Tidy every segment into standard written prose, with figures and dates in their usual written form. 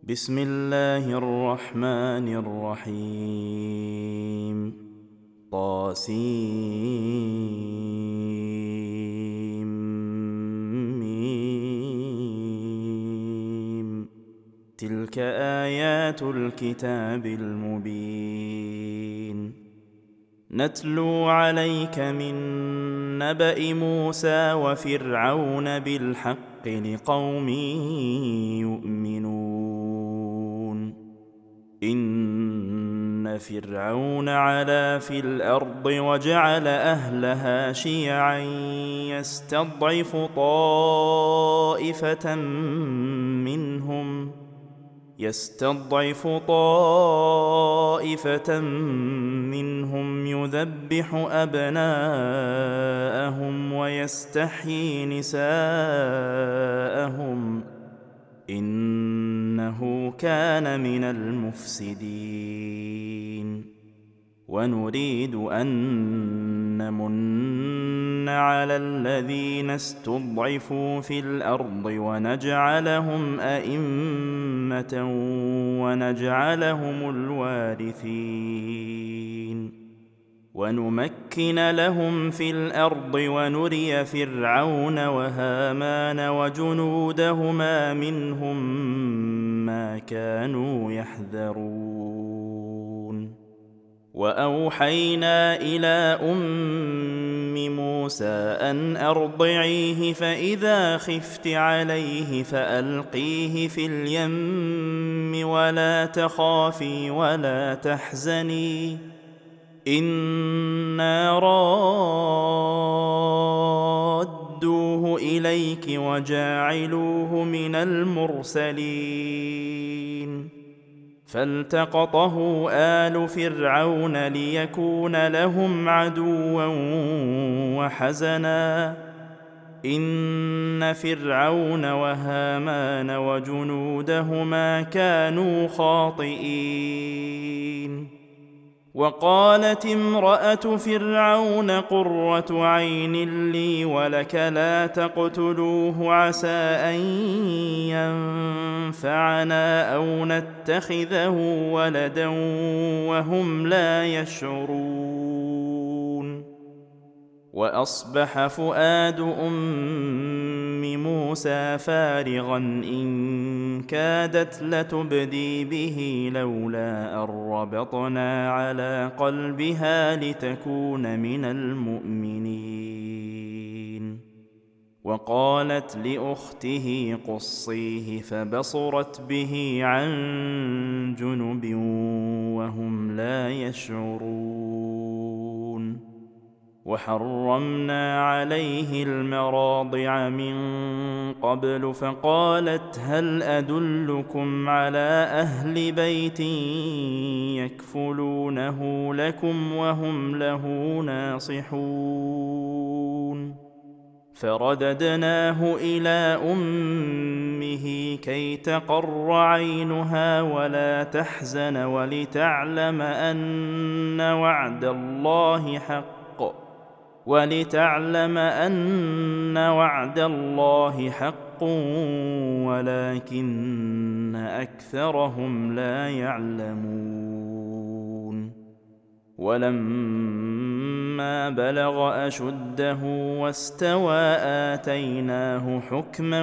بسم الله الرحمن الرحيم طاسيم تلك آيات الكتاب المبين نتلو عليك من نبأ موسى وفرعون بالحق لقوم يؤمنون إن فرعون علا في الأرض وجعل أهلها شيعا يستضعف طائفة منهم يذبح أبناءهم ويستحيي نساءهم إنه كان من المفسدين ونريد أن نمن على الذين استضعفوا في الأرض ونجعلهم أئمة ونجعلهم الوارثين ونمكن لهم في الأرض ونري فرعون وهامان وجنودهما منهم ما كانوا يحذرون وأوحينا إلى أم موسى أن أرضعيه فإذا خفت عليه فألقيه في اليم ولا تخافي ولا تحزني إنا رادوه إليك وجاعلوه من المرسلين فالتقطه آل فرعون ليكون لهم عدوا وحزنا إن فرعون وهامان وجنودهما كانوا خاطئين وقالت امرأة فرعون قرة عين لي ولك لا تقتلوه عسى أن ينفعنا أو نتخذه ولدا وهم لا يشعرون وأصبح فؤاد أم موسى فارغا إن كادت لتبدي به لولا أن ربطنا على قلبها لتكون من المؤمنين وقالت لأخته قصيه فبصرت به عن جنب وهم لا يشعرون وحرمنا عليه المراضع من قبل فقالت هل أدلكم على أهل بيت يكفلونه لكم وهم له ناصحون فرددناه إلى أمه كي تقر عينها ولا تحزن ولتعلم أن وعد الله حق ولكن أكثرهم لا يعلمون ولما بلغ أشده واستوى آتيناه حكما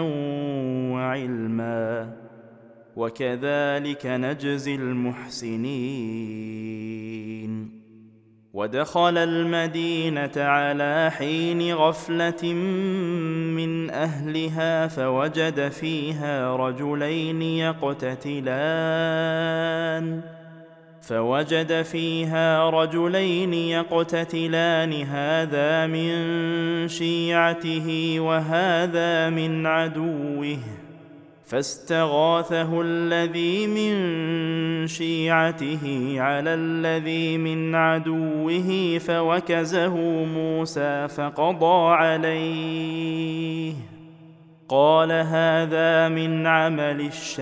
وعلما وكذلك نجزي المحسنين ودخل المدينة على حين غفلة من أهلها فوجد فيها رجلين يقتتلان هذا من شيعته وهذا من عدوه فاستغاثه الذي من شيعته على الذي من عدوه فوكزه موسى فقضى عليه قال هذا من عمل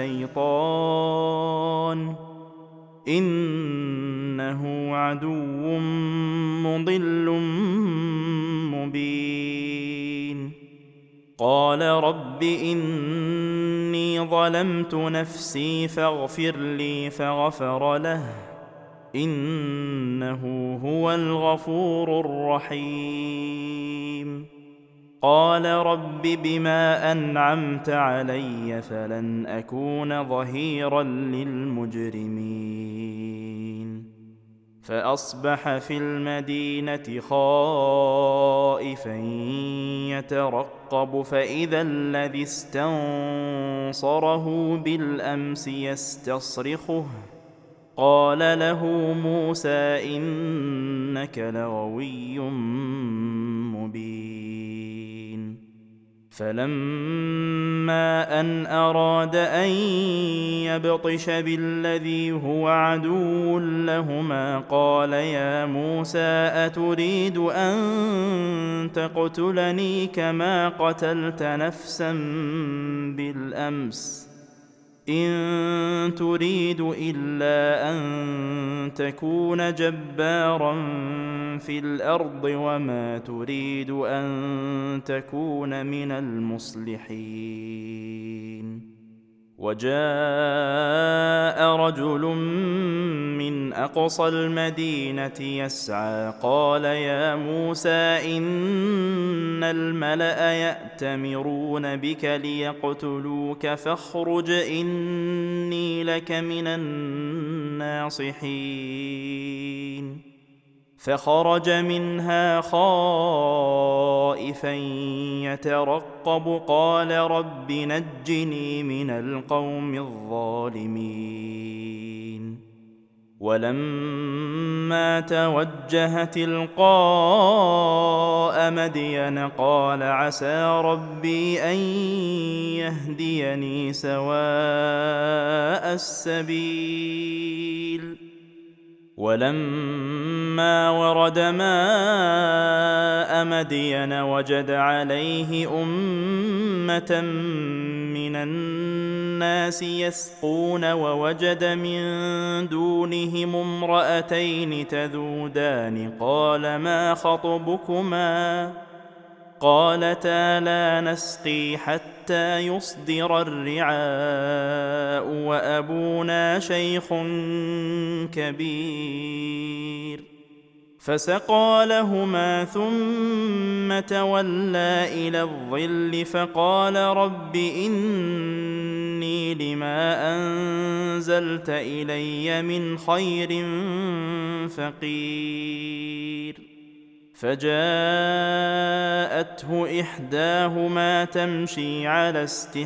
الشيطان إنه عدو مضل مبين قال رب إني إني ظلمت نفسي فاغفر لي فغفر له إنه هو الغفور الرحيم قال رب بما أنعمت علي فلن أكون ظهيرا للمجرمين فأصبح في المدينة خائفا يترقب فإذا الذي استنصره بالأمس يستصرخه قال له موسى إنك لغوي مبين فلما أن أراد أن يبطش بالذي هو عدو لهما قال يا موسى أتريد أن تقتلني كما قتلت نفسا بالأمس إن تريد إلا أن تكون جبارا في الأرض وما تريد أن تكون من المصلحين وجاء رجل من أقصى المدينة يسعى قال يا موسى إن الملأ يأتمرون بك ليقتلوك فاخرج إني لك من الناصحين فخرج منها خائفا يترقب قال رب نجني من القوم الظالمين ولما توجه تلقاء مدين قال عسى ربي أن يهديني سواء السبيل ولما ورد ماء مدين وجد عليه أمة من الناس يسقون ووجد من دونهم امرأتين تذودان قال ما خطبكما قالتا لا نسقي حتى يصدر الرعاء وأبونا شيخ كبير فسقى لهما ثم تولى إلى الظل فقال رب إني لما أنزلت إلي من خير فقير فجاءته إحداهما تمشي على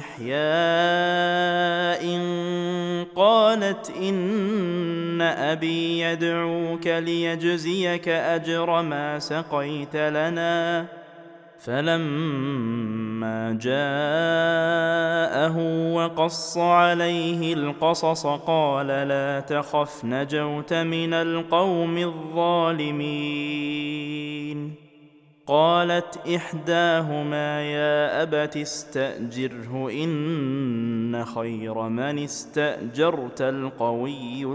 استحياء قالت إن أبي يدعوك ليجزيك أجر ما سقيت لنا فلما جاءه وقص عليه القصص قال لا تخف نجوت من القوم الظالمين قالت إحداهما يا أبت استأجره إن خير من استأجرت القوي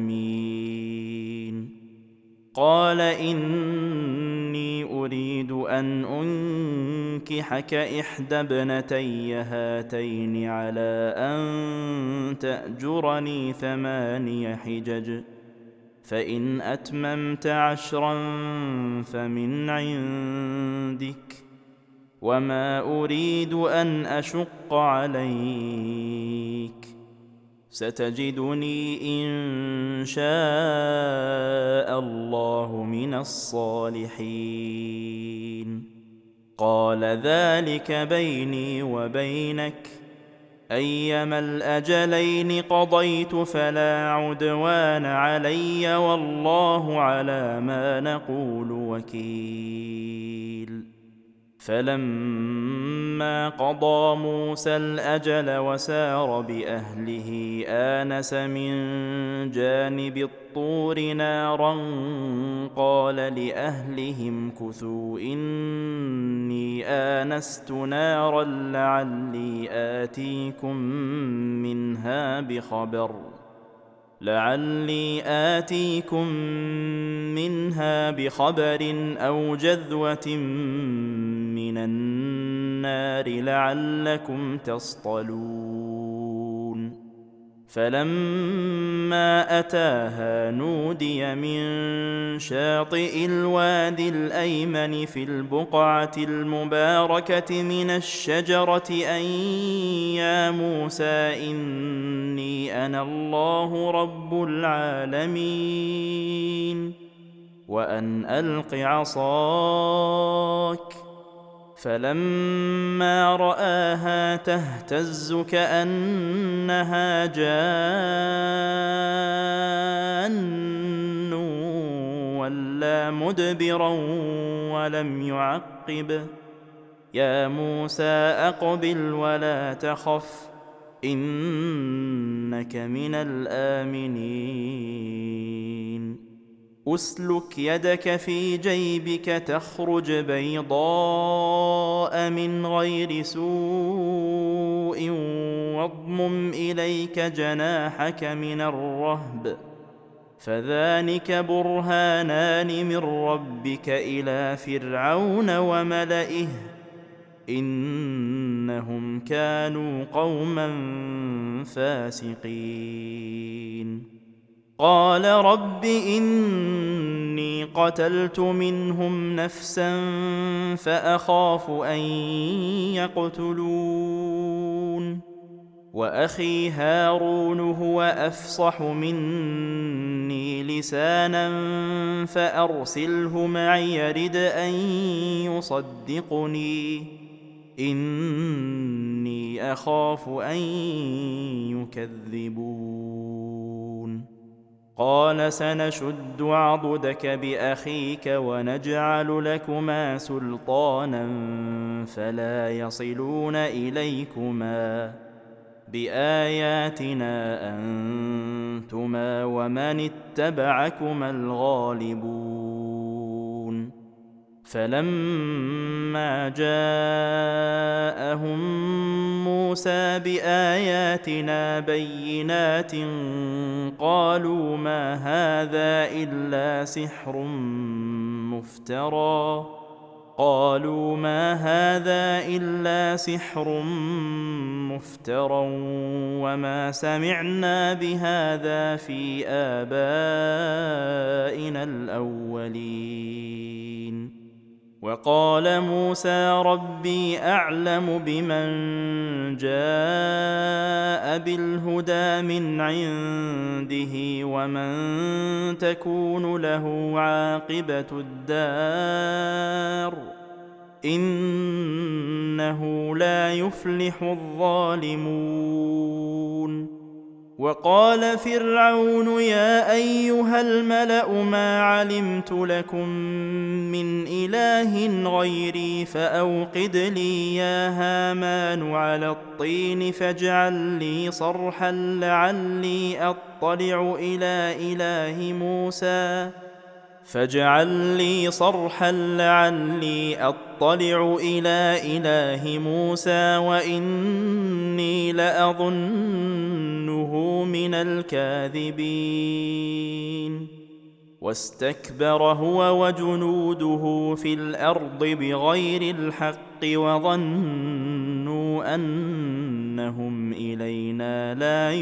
الأمين قال إني أريد أن أنكحك إحدى ابنتي هاتين على أن تأجرني 8 حجج فإن أتممت 10 فمن عندك وما أريد أن أشق عليك ستجدني إن شاء الله من الصالحين قال ذلك بيني وبينك أيما الأجلين قضيت فلا عدوان علي والله على ما نقول وكيل فلما قضى موسى الأجل وسار بأهله آنس من جانب الطور نارا قال لأهلهم كثوا إني آنست نارا لعلي آتيكم منها بخبر أو جذوة من النار لعلكم تصطلون فلما أتاها نودي من شاطئ الوادي الأيمن في البقعة المباركة من الشجرة أن يا موسى إني أنا الله رب العالمين وأن ألق عصاك. فلما رآها تهتز كأنها جان ولى مدبرا ولم يعقب. يا موسى أقبل ولا تخف إنك من الآمنين. أسلك يدك في جيبك تخرج بيضاء من غير سوء واضمم إليك جناحك من الرهب فذلك برهانان من ربك إلى فرعون وملئه إنهم كانوا قوما فاسقين. قال رب إني قتلت منهم نفسا فأخاف أن يقتلون وأخي هارون هو أفصح مني لسانا فأرسله معي يرد أن يصدقني إني أخاف أن يكذبون. قال سنشد عضدك بأخيك ونجعل لكما سلطانا فلا يصلون إليكما بآياتنا أنتما ومن اتبعكما الغالبون. فلما جاءهم موسى بآياتنا بينات قالوا ما هذا إلا سحر مفترى وما سمعنا بهذا في آبائنا الأولين. وقال موسى ربي أعلم بمن جاء بالهدى من عنده ومن تكون له عاقبة الدار إنه لا يفلح الظالمون. وقال فرعون يا أيها الملأ ما علمت لكم من إله غيري فأوقد لي يا هامان على الطين فاجعل لي صرحا لعلي أطلع إلى إله موسى وإني لأظنه من الكاذبين. واستكبر هو وجنوده في الأرض بغير الحق وظنوا أنهم إلينا لا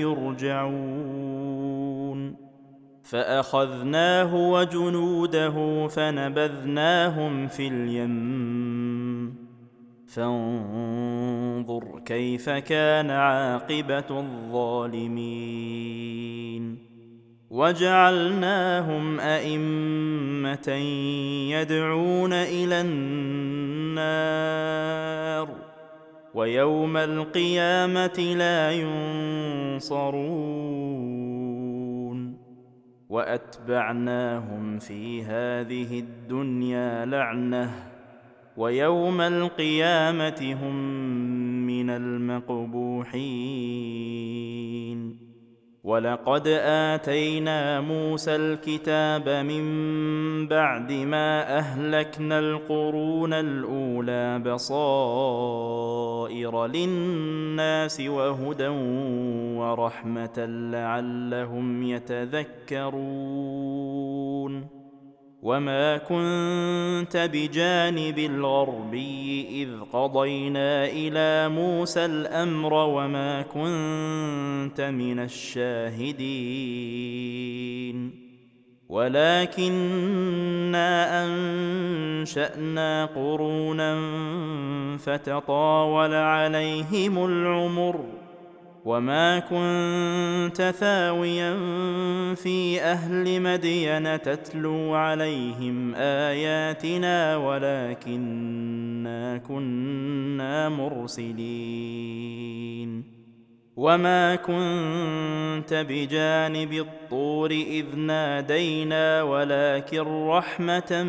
يرجعون. فأخذناه وجنوده فنبذناهم في اليم فانظر كيف كان عاقبة الظالمين. وجعلناهم أئمة يدعون إلى النار ويوم القيامة لا ينصرون. وأتبعناهم في هذه الدنيا لعنة ويوم القيامة هم من المقبوحين. ولقد آتينا موسى الكتاب من بعد ما أهلكنا القرون الأولى بصائر للناس وهدى ورحمة لعلهم يتذكرون. وما كنت بجانب الغربي إذ قضينا إلى موسى الأمر وما كنت من الشاهدين ولكننا أنشأنا قرونا فتطاول عليهم العمر وما كنت ثاويا في أهل مدين تتلو عليهم آياتنا ولكننا كنا مرسلين وما كنت بجانب الطور إذ نادينا ولكن رحمة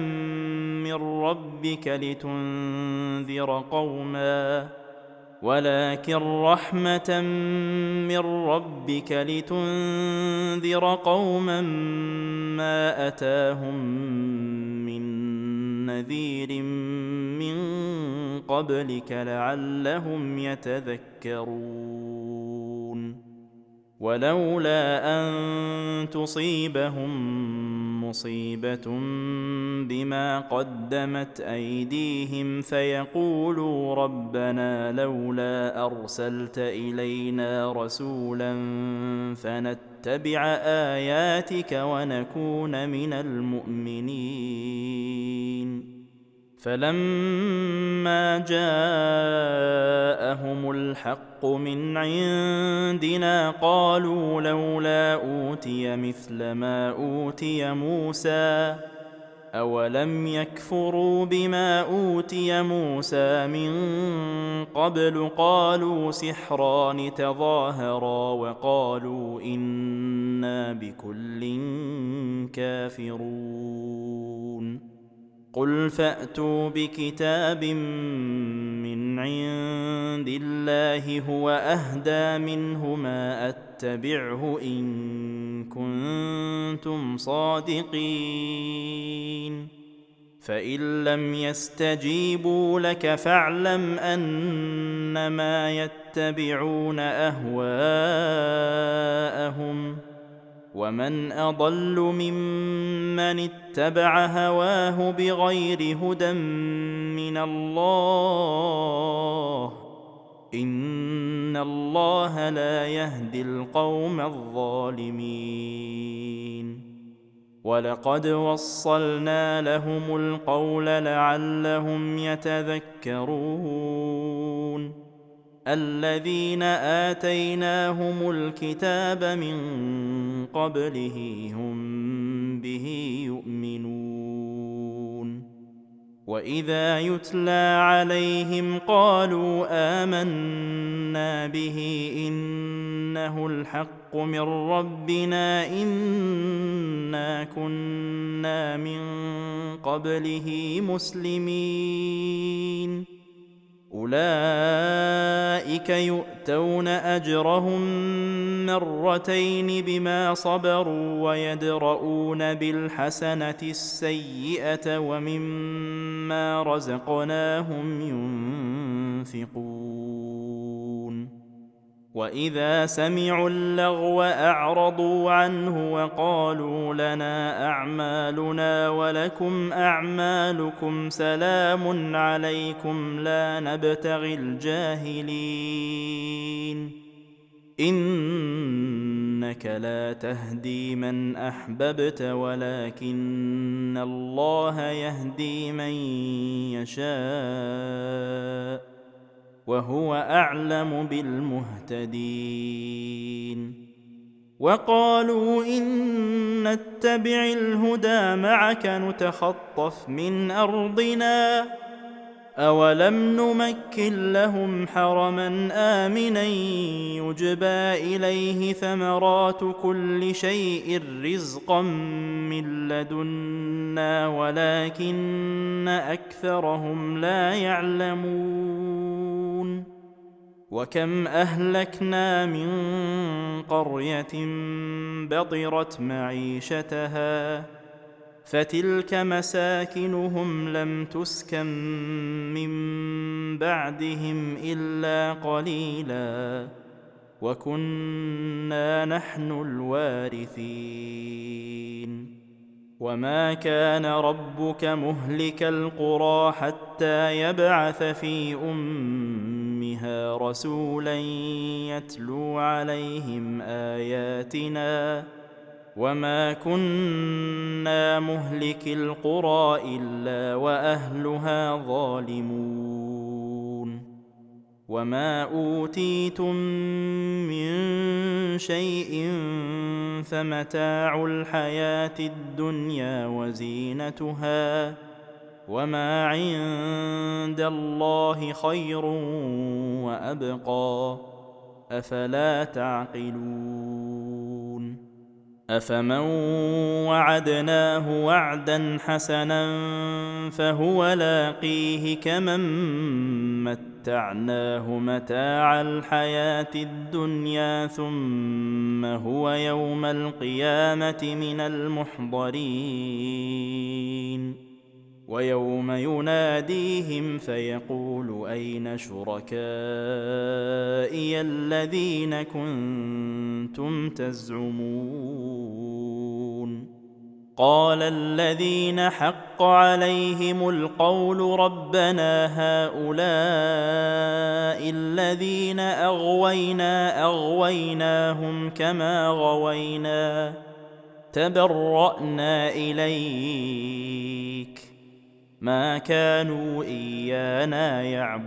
من ربك لتنذر قوما ما أتاهم من نذير من قبلك لعلهم يتذكرون ولولا أن تصيبهم مصيبة بما قدمت أيديهم فيقولوا ربنا لولا أرسلت إلينا رسولا فنتبع آياتك ونكون من المؤمنين فلما جاءهم الحق من عندنا قالوا لولا أوتي مثل ما أوتي موسى أولم يكفروا بما أوتي موسى من قبل قالوا سحران تظاهرا وقالوا إنا بكل كافرون قل فأتوا بكتاب من عند الله هو أهدى منه ما أتبعه إن كنتم صادقين فإن لم يستجيبوا لك فاعلم أنما يتبعون أهواءهم ومن أضل ممن اتبع هواه بغير هدى من الله إن الله لا يهدي القوم الظالمين ولقد وصلنا لهم القول لعلهم يتذكرون الذين آتيناهم الكتاب من قبله هم به يؤمنون وإذا يتلى عليهم قالوا آمنا به إنه الحق من ربنا إنا كنا من قبله مسلمين أولئك يؤتون أجرهم مرتين بما صبروا ويدرؤون بالحسنة السيئة ومما رزقناهم ينفقون وإذا سمعوا اللغو أعرضوا عنه وقالوا لنا أعمالنا ولكم أعمالكم سلام عليكم لا نبتغي الجاهلين إنك لا تهدي من أحببت ولكن الله يهدي من يشاء وهو أعلم بالمهتدين وقالوا إن نتبع الهدى معك نتخطف من أرضنا أولم نمكن لهم حرما آمنا يجبى إليه ثمرات كل شيء رزقا من لدنا ولكن أكثرهم لا يعلمون وكم أهلكنا من قرية بطرت معيشتها فتلك مساكنهم لم تسكن من بعدهم إلا قليلا وكنا نحن الوارثين وما كان ربك مهلك القرى حتى يبعث في أمها رسولا يتلو عليهم آياتنا وما كنا مهلك القرى إلا وأهلها ظالمون وما أوتيتم من شيء فمتاع الحياة الدنيا وزينتها وما عند الله خير وأبقى أفلا تعقلون أفمن وعدناه وعدا حسنا فهو لاقيه كمن متعناه متاع الحياة الدنيا ثم هو يوم القيامة من المحضرين ويوم يناديهم فيقول أين شركائي الذين كنتم تزعمون قال الذين حق عليهم القول ربنا هؤلاء الذين أغويناهم كما غوينا تبرأنا إليك ما كانوا إيانا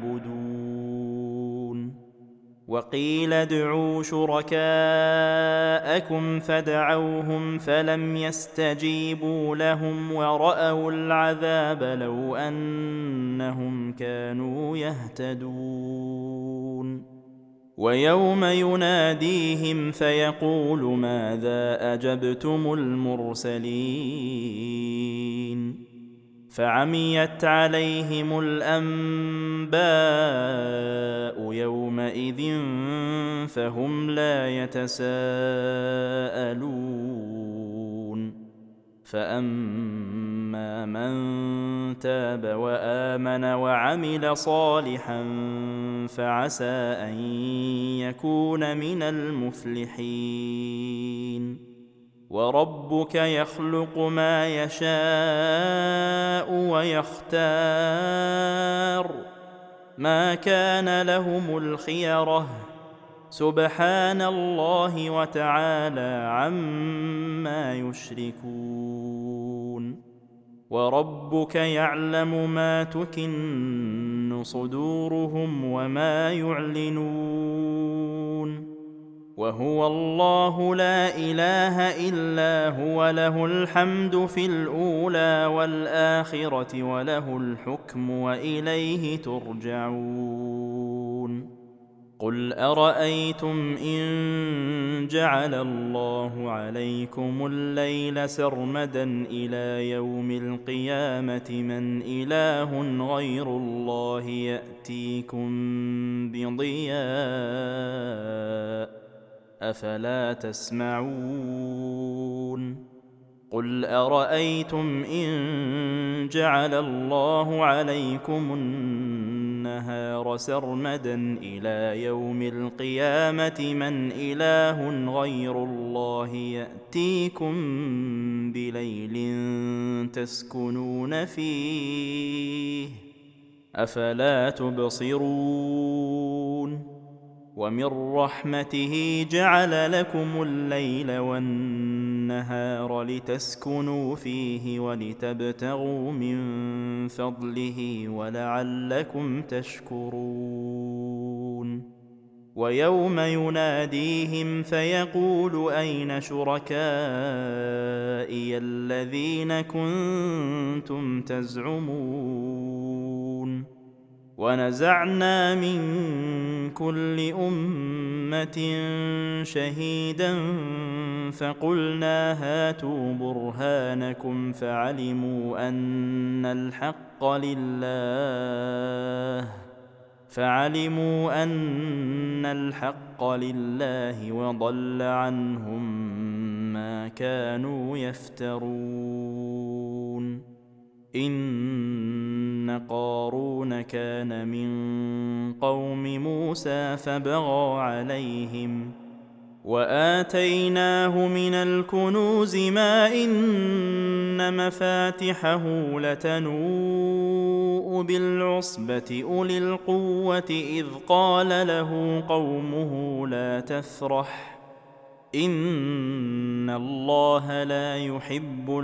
يعبدون وقيل ادعوا شركاءكم فدعوهم فلم يستجيبوا لهم ورأوا العذاب لو أنهم كانوا يهتدون ويوم يناديهم فيقول ماذا أجبتم المرسلين فعميت عليهم الأنباء يومئذ فهم لا يتساءلون فأما من تاب وآمن وعمل صالحا فعسى أن يكون من المفلحين وربك يخلق ما يشاء ويختار ما كان لهم الخيرة سبحان الله وتعالى عما يشركون وربك يعلم ما تكن صدورهم وما يعلنون وهو الله لا إله إلا هو له الحمد في الأولى والآخرة وله الحكم وإليه ترجعون قل أرأيتم إن جعل الله عليكم الليل سرمدا إلى يوم القيامة من إله غير الله يأتيكم بضياء أفلا تسمعون قل أرأيتم إن جعل الله عليكم النهار سرمدا إلى يوم القيامة من إله غير الله يأتيكم بليل تسكنون فيه أفلا تبصرون ومن رحمته جعل لكم الليل والنهار لتسكنوا فيه ولتبتغوا من فضله ولعلكم تشكرون ويوم يناديهم فيقول أين شركائي الذين كنتم تزعمون ونزعنا من كل أمة شهيدا فقلنا هاتوا برهانكم فعلموا أن الحق لله وضل عنهم ما كانوا يفترون إن قارون كان من قوم موسى فبغى عليهم وآتيناه من الكنوز ما إن مفاتحه لتنوء بالعصبة أولي القوة إذ قال له قومه لا تفرح إن الله لا يحب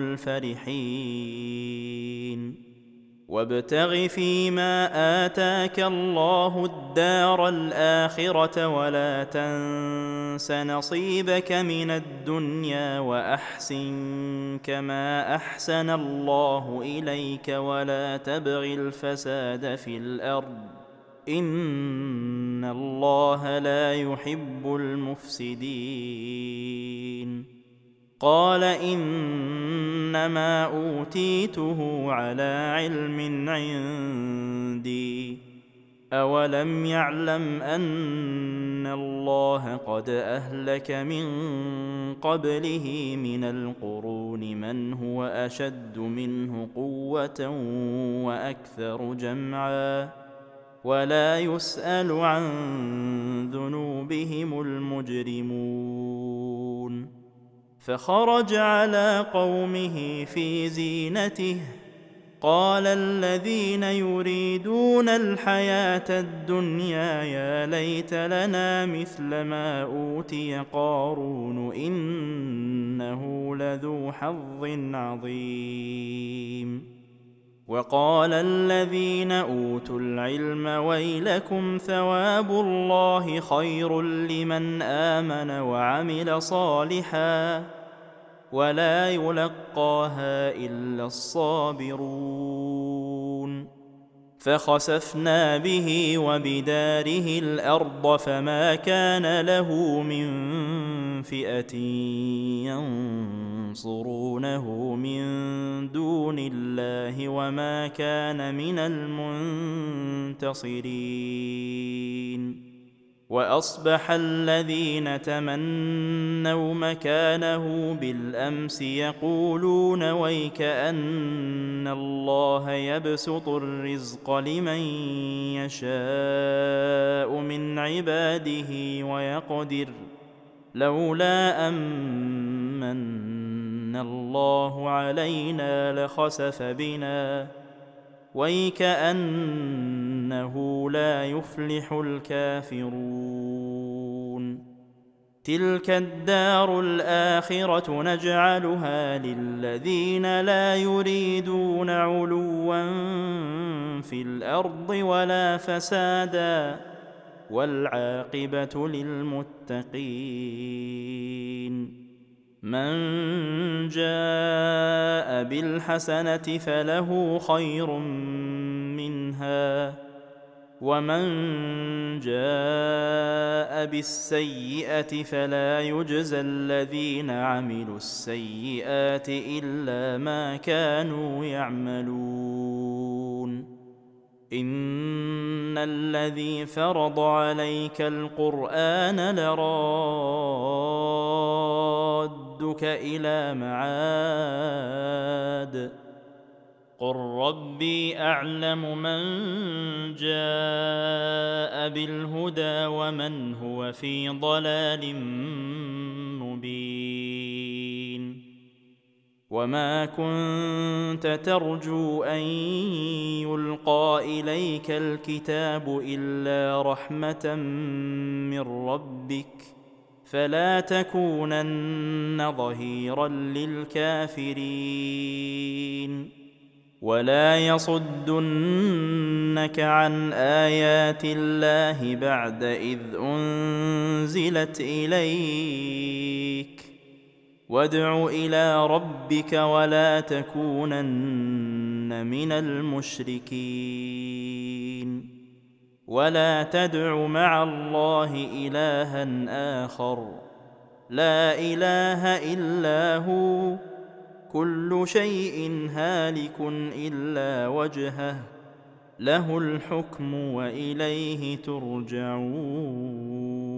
الفرحين وابتغ فيما آتاك الله الدار الآخرة ولا تنس نصيبك من الدنيا وأحسن كما أحسن الله إليك ولا تبغ الفساد في الأرض إن الله لا يحب المفسدين قال إنما أوتيته على علم عندي أولم يعلم أن الله قد أهلك من قبله من القرون من هو أشد منه قوة وأكثر جمعا ولا يسأل عن ذنوبهم المجرمون فخرج على قومه في زينته قال الذين يريدون الحياة الدنيا يا ليت لنا مثل ما أوتي قارون إنه لذو حظ عظيم وقال الذين أوتوا العلم ويلكم ثواب الله خير لمن آمن وعمل صالحا ولا يلقاها إلا الصابرون فخسفنا به وبداره الأرض فما كان له من فئة ينصرونه من دون الله وما كان من المنتصرين وأصبح الذين تمنوا مكانه بالأمس يقولون ويكأن الله يبسط الرزق لمن يشاء من عباده ويقدر لولا أمن الله علينا لخسف بنا ويكأنه لا يفلح الكافرون تلك الدار الآخرة نجعلها للذين لا يريدون علوا في الأرض ولا فسادا والعاقبة للمتقين من جاء بالحسنة فله خير منها ومن جاء بالسيئة فلا يجزى الذين عملوا السيئات إلا ما كانوا يعملون إن الذي فرض عليك القرآن لرادك إلى معاد قل ربي أعلم من جاء بالهدى ومن هو في ضلال مبين وما كنت ترجو أن يلقى إليك الكتاب إلا رحمة من ربك فلا تكونن ظهيرا للكافرين ولا يصدنك عن آيات الله بعد إذ أنزلت إليك وادع إلى ربك ولا تكونن من المشركين ولا تدع مع الله إلها آخر لا إله إلا هو كل شيء هالك إلا وجهه له الحكم وإليه ترجعون